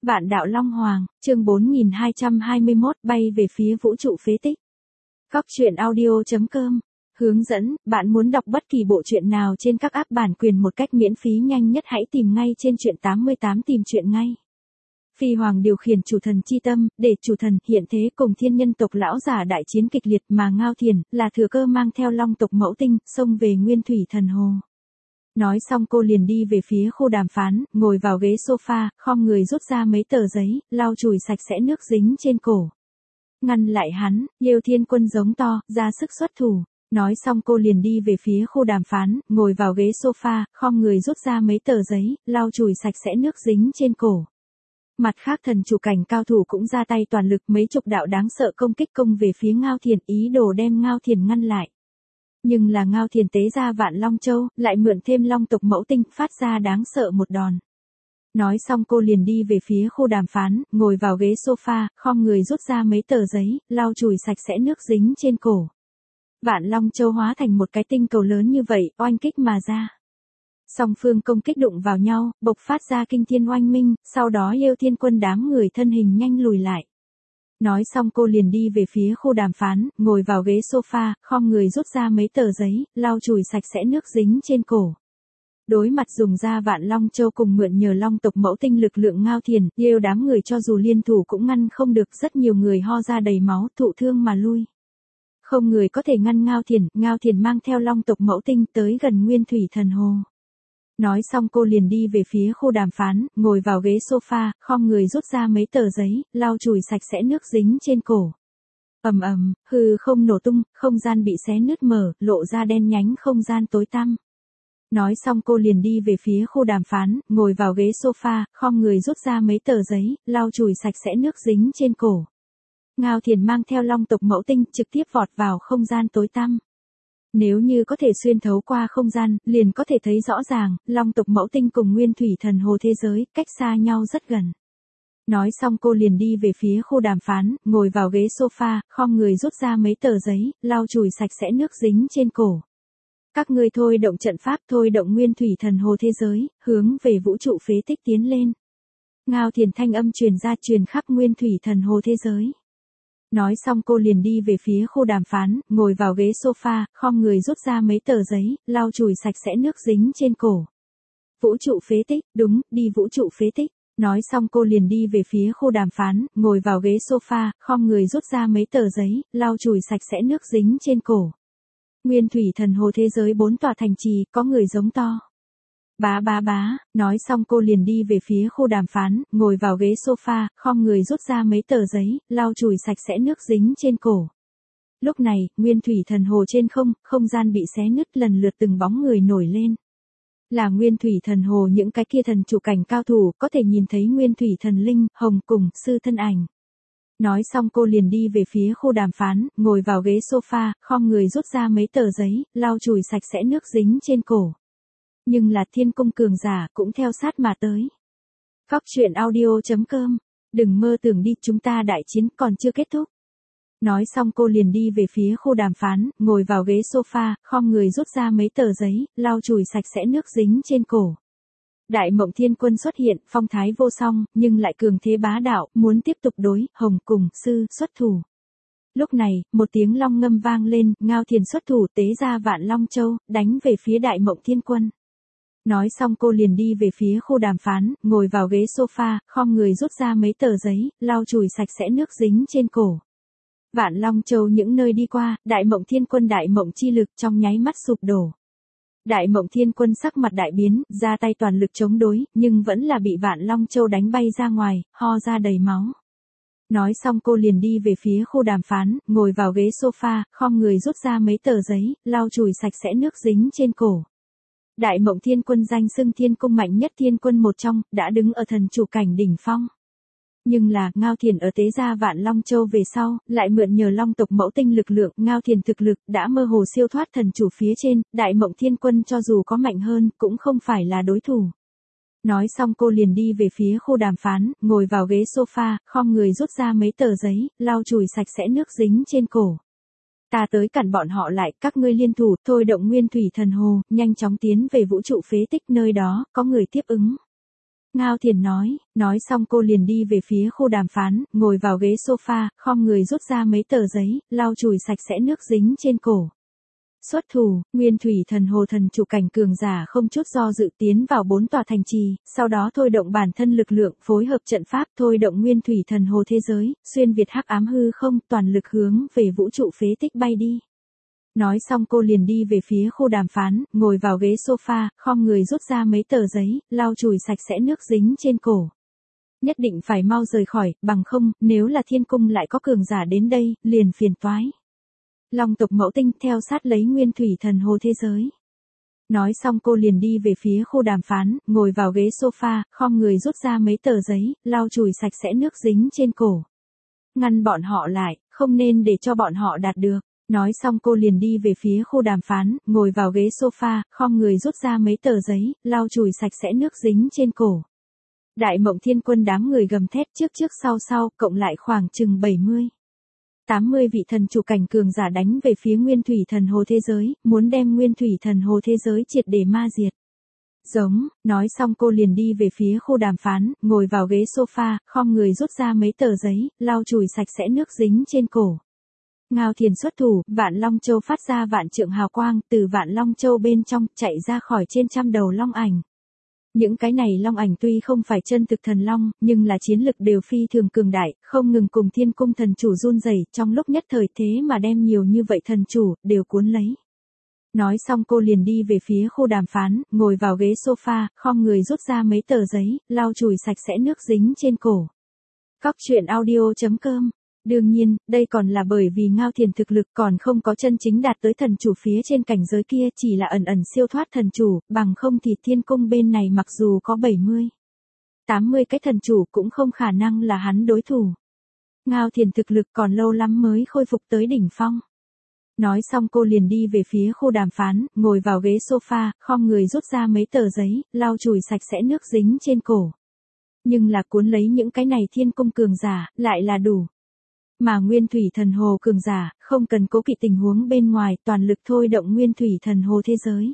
Vạn đạo Long Hoàng, chương 4221, bay về phía vũ trụ phế tích. Góc truyện audio.com hướng dẫn, bạn muốn đọc bất kỳ bộ truyện nào trên các app bản quyền một cách miễn phí nhanh nhất hãy tìm ngay trên truyện 88 tìm truyện ngay. Phi Hoàng điều khiển chủ thần chi tâm, để chủ thần hiện thế cùng thiên nhân tộc lão giả đại chiến kịch liệt mà Ngao Thiền là thừa cơ mang theo long tộc mẫu tinh, xông về Nguyên Thủy Thần Hồ. Nói xong cô liền đi về phía khu đàm phán, ngồi vào ghế sofa, khom người rút ra mấy tờ giấy, lau chùi sạch sẽ nước dính trên cổ. Ngăn lại hắn, Liêu Thiên Quân giống to, ra sức xuất thủ. Nói xong cô liền đi về phía khu đàm phán, ngồi vào ghế sofa, khom người rút ra mấy tờ giấy, lau chùi sạch sẽ nước dính trên cổ. Mặt khác thần chủ cảnh cao thủ cũng ra tay toàn lực, mấy chục đạo đáng sợ công kích công về phía Ngao Thiền, ý đồ đem Ngao Thiền ngăn lại. Nhưng là Ngao Thiền tế ra Vạn Long Châu, lại mượn thêm long tộc mẫu tinh, phát ra đáng sợ một đòn. Nói xong cô liền đi về phía khu đàm phán, ngồi vào ghế sofa, khom người rút ra mấy tờ giấy, lau chùi sạch sẽ nước dính trên cổ. Vạn Long Châu hóa thành một cái tinh cầu lớn như vậy, oanh kích mà ra. Song phương công kích đụng vào nhau, bộc phát ra kinh thiên oanh minh, sau đó Liêu Thiên Quân đám người thân hình nhanh lùi lại. Nói xong cô liền đi về phía khu đàm phán, ngồi vào ghế sofa, khom người rút ra mấy tờ giấy, lau chùi sạch sẽ nước dính trên cổ. Đối mặt dùng ra Vạn Long Châu cùng mượn nhờ long tộc mẫu tinh lực lượng Ngao Thiền, Liêu đám người cho dù liên thủ cũng ngăn không được, rất nhiều người ho ra đầy máu, thụ thương mà lui. Không người có thể ngăn Ngao Thiền mang theo long tộc mẫu tinh tới gần Nguyên Thủy Thần Hồ. Nói xong cô liền đi về phía khu đàm phán, ngồi vào ghế sofa, khom người rút ra mấy tờ giấy, lau chùi sạch sẽ nước dính trên cổ. Ầm ầm, hư không nổ tung, không gian bị xé nứt mở, lộ ra đen nhánh không gian tối tăm. Nói xong cô liền đi về phía khu đàm phán, ngồi vào ghế sofa, khom người rút ra mấy tờ giấy, lau chùi sạch sẽ nước dính trên cổ. Ngao Thiền mang theo long tộc mẫu tinh, trực tiếp vọt vào không gian tối tăm. Nếu như có thể xuyên thấu qua không gian, liền có thể thấy rõ ràng, long tộc mẫu tinh cùng Nguyên Thủy Thần Hồ thế giới, cách xa nhau rất gần. Nói xong cô liền đi về phía khu đàm phán, ngồi vào ghế sofa, khom người rút ra mấy tờ giấy, lau chùi sạch sẽ nước dính trên cổ. Các ngươi thôi động trận pháp, thôi động Nguyên Thủy Thần Hồ thế giới, hướng về vũ trụ phế tích tiến lên. Ngao Thiền thanh âm truyền ra, truyền khắp Nguyên Thủy Thần Hồ thế giới. Nói xong cô liền đi về phía khu đàm phán, ngồi vào ghế sofa, khom người rút ra mấy tờ giấy, lau chùi sạch sẽ nước dính trên cổ. Vũ trụ phế tích, đúng, đi vũ trụ phế tích. Nói xong cô liền đi về phía khu đàm phán, ngồi vào ghế sofa, khom người rút ra mấy tờ giấy, lau chùi sạch sẽ nước dính trên cổ. Nguyên Thủy Thần Hồ thế giới 4 tòa thành trì, có người giống to. Bá bá bá, nói xong cô liền đi về phía khu đàm phán, ngồi vào ghế sofa, khom người rút ra mấy tờ giấy, lau chùi sạch sẽ nước dính trên cổ. Lúc này, Nguyên Thủy Thần Hồ trên không gian bị xé nứt, lần lượt từng bóng người nổi lên. Là Nguyên Thủy Thần Hồ, những cái kia thần chủ cảnh cao thủ, có thể nhìn thấy Nguyên Thủy Thần Linh, Hồng cùng sư thân ảnh. Nói xong cô liền đi về phía khu đàm phán, ngồi vào ghế sofa, khom người rút ra mấy tờ giấy, lau chùi sạch sẽ nước dính trên cổ. Nhưng là thiên cung cường giả cũng theo sát mà tới. Góc truyện audio.com, đừng mơ tưởng đi, chúng ta đại chiến còn chưa kết thúc. Nói xong cô liền đi về phía khu đàm phán, ngồi vào ghế sofa, khom người rút ra mấy tờ giấy, lau chùi sạch sẽ nước dính trên cổ. Đại Mộng Thiên Quân xuất hiện, phong thái vô song, nhưng lại cường thế bá đạo, muốn tiếp tục đối Hồng cùng sư xuất thủ. Lúc này, một tiếng long ngâm vang lên, Ngao Thiền xuất thủ tế ra Vạn Long Châu, đánh về phía Đại Mộng Thiên Quân. Nói xong cô liền đi về phía khu đàm phán, ngồi vào ghế sofa, khom người rút ra mấy tờ giấy, lau chùi sạch sẽ nước dính trên cổ. Vạn Long Châu những nơi đi qua, Đại Mộng Thiên Quân đại mộng chi lực trong nháy mắt sụp đổ. Đại Mộng Thiên Quân sắc mặt đại biến, ra tay toàn lực chống đối, nhưng vẫn là bị Vạn Long Châu đánh bay ra ngoài, ho ra đầy máu. Nói xong cô liền đi về phía khu đàm phán, ngồi vào ghế sofa, khom người rút ra mấy tờ giấy, lau chùi sạch sẽ nước dính trên cổ. Đại Mộng Thiên Quân danh xưng thiên cung mạnh nhất thiên quân một trong, đã đứng ở thần chủ cảnh đỉnh phong. Nhưng là, Ngao Thiền ở tế gia Vạn Long Châu về sau, lại mượn nhờ long tộc mẫu tinh lực lượng, Ngao Thiền thực lực, đã mơ hồ siêu thoát thần chủ phía trên, Đại Mộng Thiên Quân cho dù có mạnh hơn, cũng không phải là đối thủ. Nói xong cô liền đi về phía khu đàm phán, ngồi vào ghế sofa, khom người rút ra mấy tờ giấy, lau chùi sạch sẽ nước dính trên cổ. Ta tới cản bọn họ lại, các ngươi liên thủ, thôi động Nguyên Thủy Thần Hồ, nhanh chóng tiến về vũ trụ phế tích, nơi đó, có người tiếp ứng. Ngao Thiền nói xong cô liền đi về phía khu đàm phán, ngồi vào ghế sofa, khom người rút ra mấy tờ giấy, lau chùi sạch sẽ nước dính trên cổ. Xuất thủ, Nguyên Thủy Thần Hồ thần chủ cảnh cường giả không chút do dự tiến vào 4 tòa thành trì, sau đó thôi động bản thân lực lượng, phối hợp trận pháp, thôi động Nguyên Thủy Thần Hồ thế giới, xuyên việt hắc ám hư không, toàn lực hướng về vũ trụ phế tích bay đi. Nói xong cô liền đi về phía khu đàm phán, ngồi vào ghế sofa, khom người rút ra mấy tờ giấy, lau chùi sạch sẽ nước dính trên cổ. Nhất định phải mau rời khỏi, bằng không, nếu là thiên cung lại có cường giả đến đây, liền phiền toái. Long tộc Mẫu Tinh theo sát lấy Nguyên Thủy Thần Hồ thế giới. Nói xong cô liền đi về phía khu đàm phán, ngồi vào ghế sofa, khom người rút ra mấy tờ giấy, lau chùi sạch sẽ nước dính trên cổ. Ngăn bọn họ lại, không nên để cho bọn họ đạt được. Nói xong cô liền đi về phía khu đàm phán, ngồi vào ghế sofa, khom người rút ra mấy tờ giấy, lau chùi sạch sẽ nước dính trên cổ. Đại Mộng Thiên Quân đám người gầm thét trước sau, cộng lại khoảng chừng 80 vị thần chủ cảnh cường giả đánh về phía Nguyên Thủy Thần Hồ thế giới, muốn đem Nguyên Thủy Thần Hồ thế giới triệt để ma diệt. Giống, nói xong cô liền đi về phía khu đàm phán, ngồi vào ghế sofa, khom người rút ra mấy tờ giấy, lau chùi sạch sẽ nước dính trên cổ. Ngao Thiền xuất thủ, Vạn Long Châu phát ra vạn trượng hào quang, từ Vạn Long Châu bên trong chạy ra khỏi trên trăm đầu long ảnh. Những cái này long ảnh tuy không phải chân thực thần long, nhưng là chiến lực đều phi thường cường đại, không ngừng cùng thiên cung thần chủ run rẩy, trong lúc nhất thời thế mà đem nhiều như vậy thần chủ, đều cuốn lấy. Nói xong cô liền đi về phía khu đàm phán, ngồi vào ghế sofa, khom người rút ra mấy tờ giấy, lau chùi sạch sẽ nước dính trên cổ. Cóc truyện audio.com. Đương nhiên, đây còn là bởi vì Ngao Thiền thực lực còn không có chân chính đạt tới thần chủ phía trên cảnh giới kia, chỉ là ẩn siêu thoát thần chủ, bằng không thì thiên cung bên này mặc dù có 80 cái thần chủ cũng không khả năng là hắn đối thủ. Ngao Thiền thực lực còn lâu lắm mới khôi phục tới đỉnh phong. Nói xong cô liền đi về phía khu đàm phán, ngồi vào ghế sofa, khom người rút ra mấy tờ giấy, lau chùi sạch sẽ nước dính trên cổ. Nhưng là cuốn lấy những cái này thiên cung cường giả, lại là đủ. Mà Nguyên Thủy Thần Hồ cường giả, không cần cố kỵ tình huống bên ngoài, toàn lực thôi động Nguyên Thủy Thần Hồ thế giới.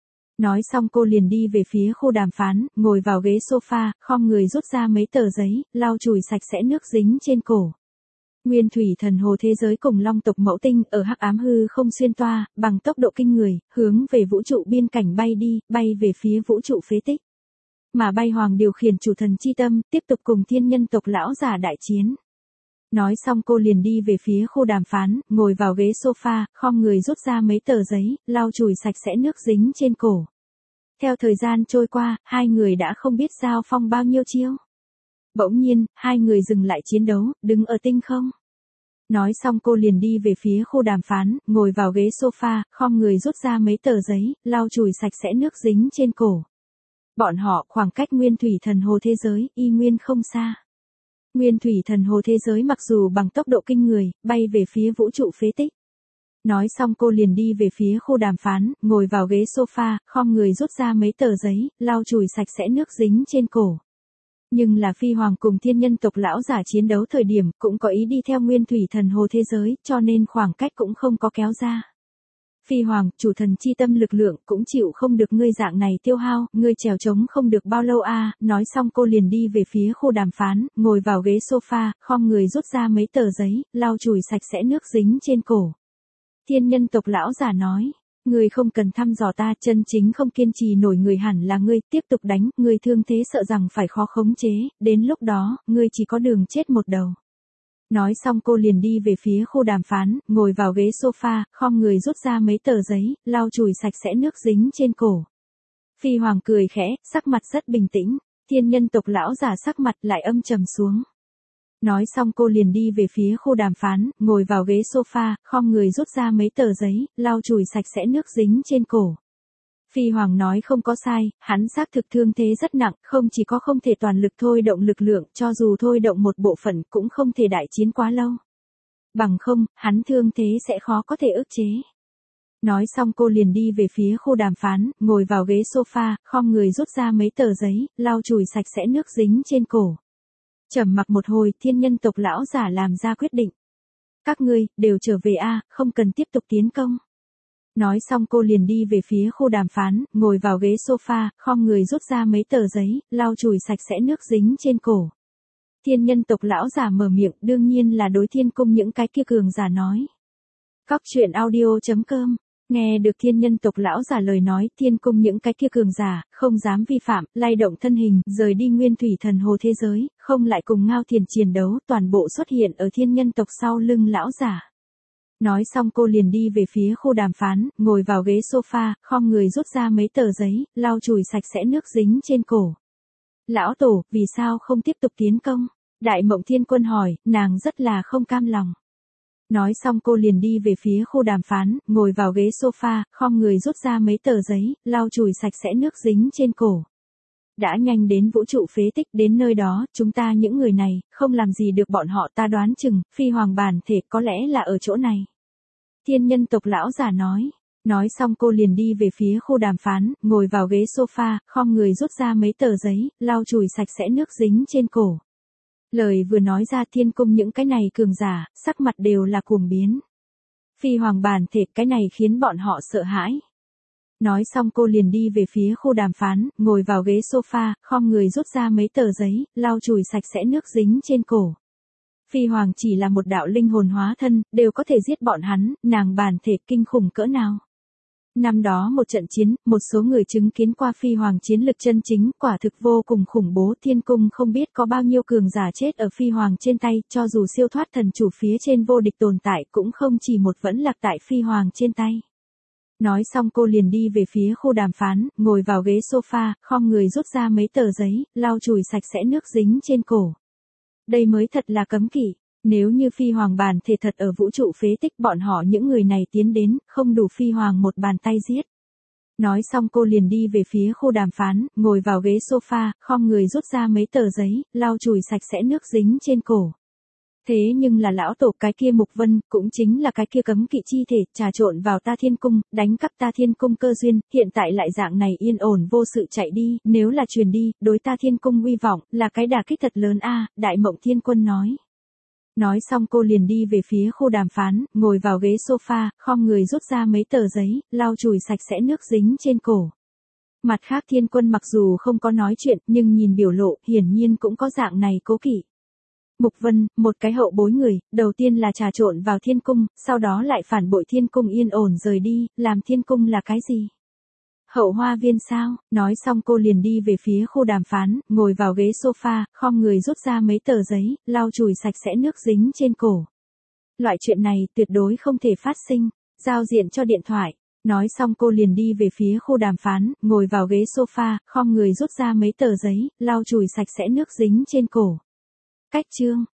Nói xong cô liền đi về phía khu đàm phán, ngồi vào ghế sofa, khom người rút ra mấy tờ giấy, lau chùi sạch sẽ nước dính trên cổ. Nguyên Thủy Thần Hồ thế giới cùng Long tộc Mẫu Tinh ở hắc ám hư không xuyên toa, bằng tốc độ kinh người, hướng về vũ trụ biên cảnh bay đi, bay về phía vũ trụ phế tích. Mà Bay Hoàng điều khiển chủ thần chi tâm, tiếp tục cùng thiên nhân tộc lão giả đại chiến. Nói xong cô liền đi về phía khu đàm phán, ngồi vào ghế sofa, khom người rút ra mấy tờ giấy, lau chùi sạch sẽ nước dính trên cổ. Theo thời gian trôi qua, hai người đã không biết giao phong bao nhiêu chiêu. Bỗng nhiên, hai người dừng lại chiến đấu, đứng ở tinh không. Nói xong cô liền đi về phía khu đàm phán, ngồi vào ghế sofa, khom người rút ra mấy tờ giấy, lau chùi sạch sẽ nước dính trên cổ. Bọn họ khoảng cách Nguyên Thủy Thần Hồ thế giới, y nguyên không xa. Nguyên Thủy Thần Hồ thế giới mặc dù bằng tốc độ kinh người, bay về phía vũ trụ phế tích. Nói xong cô liền đi về phía khu đàm phán, ngồi vào ghế sofa, khom người rút ra mấy tờ giấy, lau chùi sạch sẽ nước dính trên cổ. Nhưng là Phi Hoàng cùng thiên nhân tộc lão giả chiến đấu thời điểm, cũng có ý đi theo Nguyên Thủy Thần Hồ thế giới, cho nên khoảng cách cũng không có kéo ra. Phi Hoàng, chủ thần chi tâm lực lượng cũng chịu không được ngươi dạng này tiêu hao, ngươi trèo trống không được bao lâu a. Nói xong cô liền đi về phía khu đàm phán, ngồi vào ghế sofa, khom người rút ra mấy tờ giấy, lau chùi sạch sẽ nước dính trên cổ. Thiên nhân tộc lão giả nói, ngươi không cần thăm dò ta, chân chính không kiên trì nổi người hẳn là ngươi, tiếp tục đánh, ngươi thương thế sợ rằng phải khó khống chế, đến lúc đó, ngươi chỉ có đường chết một đầu. Nói xong cô liền đi về phía khu đàm phán, ngồi vào ghế sofa, khom người rút ra mấy tờ giấy, lau chùi sạch sẽ nước dính trên cổ. Phi Hoàng cười khẽ, sắc mặt rất bình tĩnh, thiên nhân tộc lão giả sắc mặt lại âm trầm xuống. Nói xong cô liền đi về phía khu đàm phán, ngồi vào ghế sofa, khom người rút ra mấy tờ giấy, lau chùi sạch sẽ nước dính trên cổ. Phi Hoàng nói không có sai, hắn xác thực thương thế rất nặng, không chỉ có không thể toàn lực thôi động lực lượng, cho dù thôi động một bộ phận cũng không thể đại chiến quá lâu. Bằng không, hắn thương thế sẽ khó có thể ức chế. Nói xong cô liền đi về phía khu đàm phán, ngồi vào ghế sofa, khom người rút ra mấy tờ giấy, lau chùi sạch sẽ nước dính trên cổ. Trầm mặc một hồi, thiên nhân tộc lão giả làm ra quyết định. Các ngươi, đều trở về a, không cần tiếp tục tiến công. Nói xong cô liền đi về phía khu đàm phán, ngồi vào ghế sofa, khom người rút ra mấy tờ giấy, lau chùi sạch sẽ nước dính trên cổ. Thiên nhân tộc lão giả mở miệng, đương nhiên là đối thiên cung những cái kia cường giả nói. Cóc truyện audio.com. Nghe được thiên nhân tộc lão giả lời nói, thiên cung những cái kia cường giả, không dám vi phạm, lay động thân hình, rời đi nguyên thủy thần hồ thế giới, không lại cùng Ngao Thiền chiến đấu, toàn bộ xuất hiện ở thiên nhân tộc sau lưng lão giả. Nói xong cô liền đi về phía khu đàm phán, ngồi vào ghế sofa, khom người rút ra mấy tờ giấy, lau chùi sạch sẽ nước dính trên cổ. Lão tổ, vì sao không tiếp tục tiến công? Đại Mộng Thiên Quân hỏi, nàng rất là không cam lòng. Nói xong cô liền đi về phía khu đàm phán, ngồi vào ghế sofa, khom người rút ra mấy tờ giấy, lau chùi sạch sẽ nước dính trên cổ. Đã nhanh đến vũ trụ phế tích, đến nơi đó, chúng ta những người này, không làm gì được bọn họ, ta đoán chừng, phi hoàng bản thể có lẽ là ở chỗ này. Thiên nhân tộc lão giả nói. Nói xong cô liền đi về phía khu đàm phán, ngồi vào ghế sofa, khom người rút ra mấy tờ giấy, lau chùi sạch sẽ nước dính trên cổ. Lời vừa nói ra, thiên cung những cái này cường giả, sắc mặt đều là cuồng biến. Phi hoàng bản thể, cái này khiến bọn họ sợ hãi. Nói xong cô liền đi về phía khu đàm phán, ngồi vào ghế sofa, khom người rút ra mấy tờ giấy, lau chùi sạch sẽ nước dính trên cổ. Phi hoàng chỉ là một đạo linh hồn hóa thân, đều có thể giết bọn hắn, nàng bản thể kinh khủng cỡ nào. Năm đó một trận chiến, một số người chứng kiến qua phi hoàng chiến lực chân chính, quả thực vô cùng khủng bố, thiên cung không biết có bao nhiêu cường giả chết ở phi hoàng trên tay, cho dù siêu thoát thần chủ phía trên vô địch tồn tại cũng không chỉ một vẫn lạc tại phi hoàng trên tay. Nói xong cô liền đi về phía khu đàm phán, ngồi vào ghế sofa, khom người rút ra mấy tờ giấy, lau chùi sạch sẽ nước dính trên cổ. Đây mới thật là cấm kỵ. Nếu như phi hoàng bản thể thật ở vũ trụ phế tích, bọn họ những người này tiến đến, không đủ phi hoàng một bàn tay giết. Nói xong cô liền đi về phía khu đàm phán, ngồi vào ghế sofa, khom người rút ra mấy tờ giấy, lau chùi sạch sẽ nước dính trên cổ. Thế nhưng là lão tổ, cái kia Mục Vân, cũng chính là cái kia cấm kỵ chi thể, trà trộn vào ta thiên cung, đánh cắp ta thiên cung cơ duyên, hiện tại lại dạng này yên ổn vô sự chạy đi, nếu là truyền đi, đối ta thiên cung uy vọng, là cái đả kích thật lớn a. Đại Mộng Thiên Quân nói. Nói xong cô liền đi về phía khu đàm phán, ngồi vào ghế sofa, khom người rút ra mấy tờ giấy, lau chùi sạch sẽ nước dính trên cổ. Mặt khác thiên quân mặc dù không có nói chuyện, nhưng nhìn biểu lộ, hiển nhiên cũng có dạng này cố kỵ. Mục Vân, một cái hậu bối người, đầu tiên là trà trộn vào thiên cung, sau đó lại phản bội thiên cung yên ổn rời đi, làm thiên cung là cái gì? Hậu hoa viên sao? Nói xong cô liền đi về phía khu đàm phán, ngồi vào ghế sofa, khom người rút ra mấy tờ giấy, lau chùi sạch sẽ nước dính trên cổ. Loại chuyện này tuyệt đối không thể phát sinh, giao diện cho điện thoại. Nói xong cô liền đi về phía khu đàm phán, ngồi vào ghế sofa, khom người rút ra mấy tờ giấy, lau chùi sạch sẽ nước dính trên cổ. Cách chương.